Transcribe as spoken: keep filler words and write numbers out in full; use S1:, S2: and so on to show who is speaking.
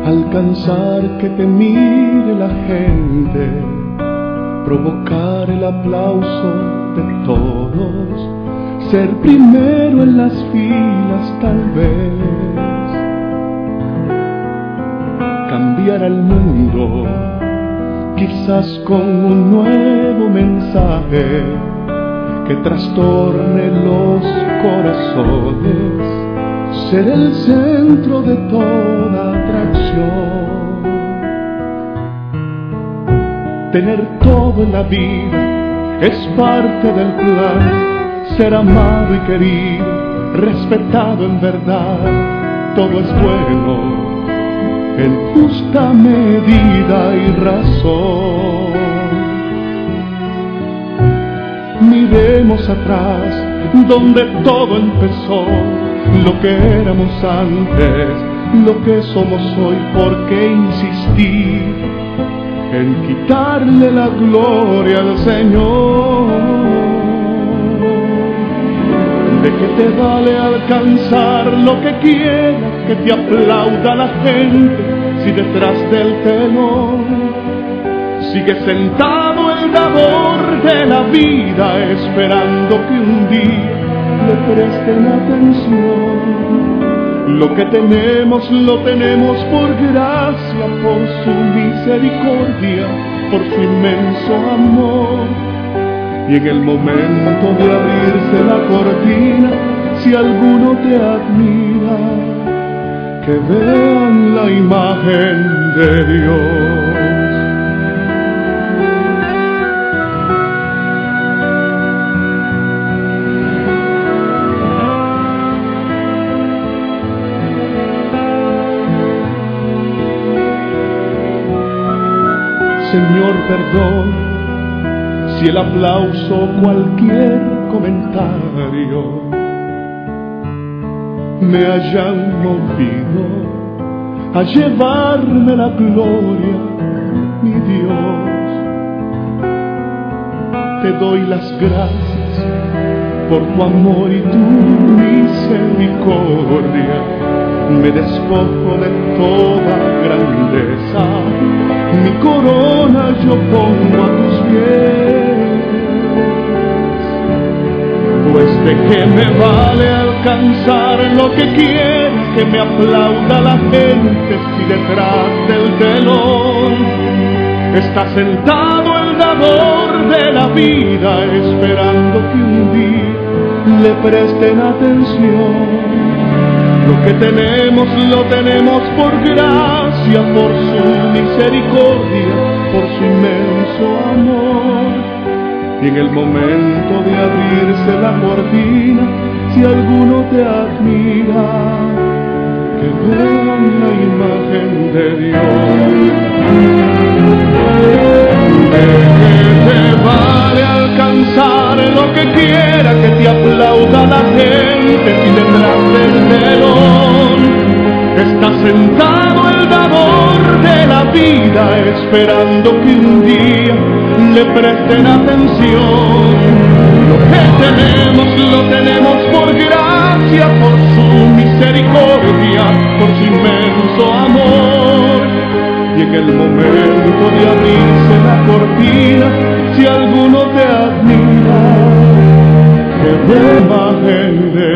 S1: alcanzar que te mire la gente, provocar el aplauso de todos, ser primero en las filas tal vez, cambiar al mundo, quizás con un nuevo mensaje que trastorne los corazones, ser el centro de toda atracción, tener todo en la vida es parte del plan, ser amado y querido, respetado en verdad, todo es bueno en justa medida y razón. Miremos atrás donde todo empezó, lo que éramos antes, lo que somos hoy. ¿Por qué insistir en quitarle la gloria al Señor? ¿De qué te vale alcanzar lo que quieras, que te aplauda la gente, si detrás del telón sigue sentado el dador de la vida, esperando que un día le presten atención? Lo que tenemos, lo tenemos por gracia, por su misericordia, por su inmenso amor. Y en el momento de abrirse la cortina, si alguno te admira, que vean la imagen de Dios. Señor, perdón si el aplauso o cualquier comentario me hayan movido a llevarme la gloria, mi Dios. Te doy las gracias por tu amor y tu misericordia. Me despojo de toda grandeza, mi corona yo pongo a tus pies. Pues de qué me vale alcanzar lo que quieras, que me aplauda la gente, si detrás del telón está sentado el dador de la vida, esperando que un día le presten atención. Lo que tenemos, lo tenemos por gracia, por su misericordia, por su inmenso amor. Y en el momento de abrirse la cortina, si alguno te admira, que vean la imagen de Dios. ¿De qué te vale alcanzar lo que quiera, que te aplauda la gente, si detrás del telón está sentado el dador de la vida, esperando que un día le presten atención? Lo que tenemos, lo tenemos por gracia, por su misericordia, por su inmenso amor. Y en el momento de abrirse la cortina, si alguno te admira, que ve imagen de